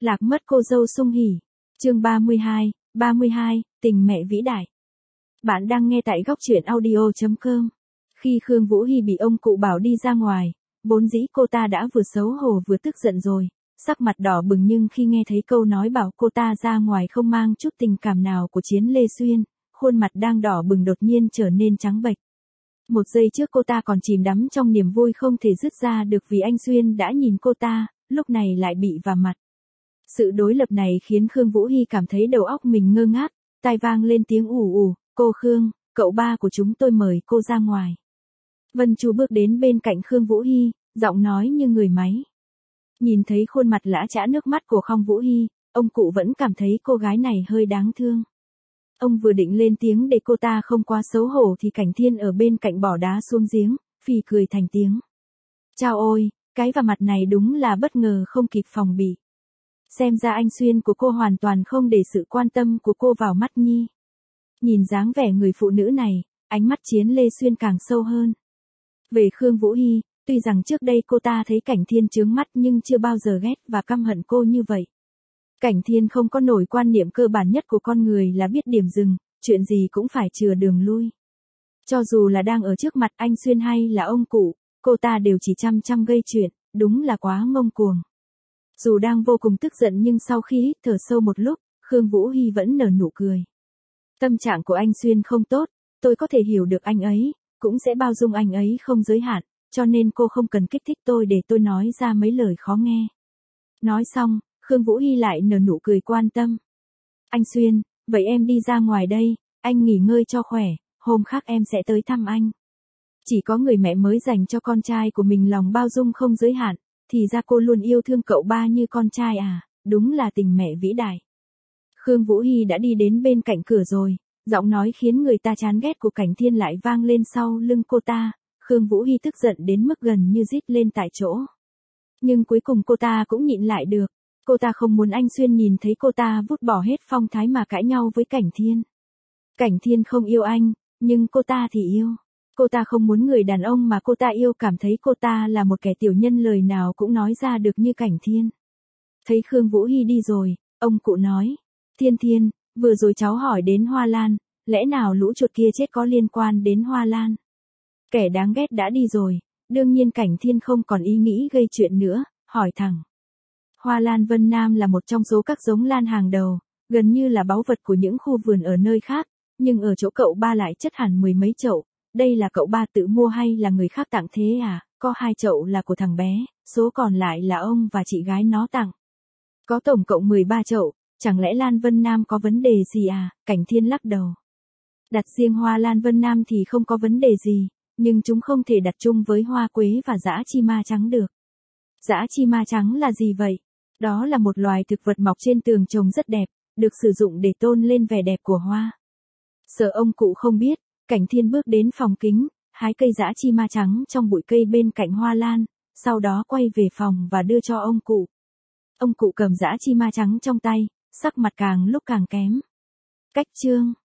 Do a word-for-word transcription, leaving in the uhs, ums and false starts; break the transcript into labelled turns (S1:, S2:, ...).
S1: Lạc mất cô dâu sung hỉ. Chương ba mươi hai, ba mươi hai, tình mẹ vĩ đại. Bạn đang nghe tại góc truyện audio chấm com. Khi Khương Vũ Hi bị ông cụ bảo đi ra ngoài, vốn dĩ cô ta đã vừa xấu hổ vừa tức giận rồi, sắc mặt đỏ bừng, nhưng khi nghe thấy câu nói bảo cô ta ra ngoài không mang chút tình cảm nào của Chiến Lê Xuyên, khuôn mặt đang đỏ bừng đột nhiên trở nên trắng bệch. Một giây trước cô ta còn chìm đắm trong niềm vui không thể dứt ra được vì anh Xuyên đã nhìn cô ta, lúc này lại bị vả mặt. Sự đối lập này khiến Khương Vũ Hi cảm thấy đầu óc mình ngơ ngác, tai vang lên tiếng ù ù, "Cô Khương, cậu ba của chúng tôi mời cô ra ngoài." Vân Chu bước đến bên cạnh Khương Vũ Hi, giọng nói như người máy. Nhìn thấy khuôn mặt lã chã nước mắt của Khương Vũ Hi, ông cụ vẫn cảm thấy cô gái này hơi đáng thương. Ông vừa định lên tiếng để cô ta không quá xấu hổ thì Cảnh Thiên ở bên cạnh bỏ đá xuống giếng, phì cười thành tiếng. Chao ôi, cái vả mặt này đúng là bất ngờ không kịp phòng bị. Xem ra anh Xuyên của cô hoàn toàn không để sự quan tâm của cô vào mắt nhi. Nhìn dáng vẻ người phụ nữ này, ánh mắt Chiến Lê Xuyên càng sâu hơn. Về Khương Vũ Hi, tuy rằng trước đây cô ta thấy Cảnh Thiên chướng mắt nhưng chưa bao giờ ghét và căm hận cô như vậy. Cảnh Thiên không có nổi quan niệm cơ bản nhất của con người là biết điểm dừng, chuyện gì cũng phải chừa đường lui. Cho dù là đang ở trước mặt anh Xuyên hay là ông cụ, cô ta đều chỉ chăm chăm gây chuyện, đúng là quá ngông cuồng. Dù đang vô cùng tức giận nhưng sau khi hít thở sâu một lúc, Khương Vũ Hi vẫn nở nụ cười. Tâm trạng của anh Xuyên không tốt, tôi có thể hiểu được anh ấy, cũng sẽ bao dung anh ấy không giới hạn, cho nên cô không cần kích thích tôi để tôi nói ra mấy lời khó nghe. Nói xong, Khương Vũ Hi lại nở nụ cười quan tâm. Anh Xuyên, vậy em đi ra ngoài đây, anh nghỉ ngơi cho khỏe, hôm khác em sẽ tới thăm anh. Chỉ có người mẹ mới dành cho con trai của mình lòng bao dung không giới hạn, thì ra cô luôn yêu thương cậu ba như con trai à, đúng là tình mẹ vĩ đại. Khương Vũ Hi đã đi đến bên cạnh cửa rồi, giọng nói khiến người ta chán ghét của Cảnh Thiên lại vang lên sau lưng cô ta, Khương Vũ Hi tức giận đến mức gần như rít lên tại chỗ. Nhưng cuối cùng cô ta cũng nhịn lại được, cô ta không muốn anh Xuyên nhìn thấy cô ta vứt bỏ hết phong thái mà cãi nhau với Cảnh Thiên. Cảnh Thiên không yêu anh, nhưng cô ta thì yêu. Cô ta không muốn người đàn ông mà cô ta yêu cảm thấy cô ta là một kẻ tiểu nhân lời nào cũng nói ra được như Cảnh Thiên. Thấy Khương Vũ Hi đi rồi, ông cụ nói, Thiên Thiên, vừa rồi cháu hỏi đến Hoa Lan, lẽ nào lũ chuột kia chết có liên quan đến Hoa Lan? Kẻ đáng ghét đã đi rồi, đương nhiên Cảnh Thiên không còn ý nghĩ gây chuyện nữa, hỏi thẳng. Hoa Lan Vân Nam là một trong số các giống lan hàng đầu, gần như là báu vật của những khu vườn ở nơi khác, nhưng ở chỗ cậu ba lại chất hẳn mười mấy chậu. Đây là cậu ba tự mua hay là người khác tặng thế à? Có hai chậu là của thằng bé, số còn lại là ông và chị gái nó tặng. Có tổng cộng mười ba chậu, chẳng lẽ Lan Vân Nam có vấn đề gì à? Cảnh Thiên lắc đầu. Đặt riêng hoa Lan Vân Nam thì không có vấn đề gì, nhưng chúng không thể đặt chung với hoa quế và dã chi ma trắng được. Dã chi ma trắng là gì vậy? Đó là một loài thực vật mọc trên tường trồng rất đẹp, được sử dụng để tôn lên vẻ đẹp của hoa. Sợ ông cụ không biết, Cảnh Thiên bước đến phòng kính, hái cây dã chi ma trắng trong bụi cây bên cạnh hoa lan, sau đó quay về phòng và đưa cho ông cụ. Ông cụ cầm dã chi ma trắng trong tay, sắc mặt càng lúc càng kém. Cách chương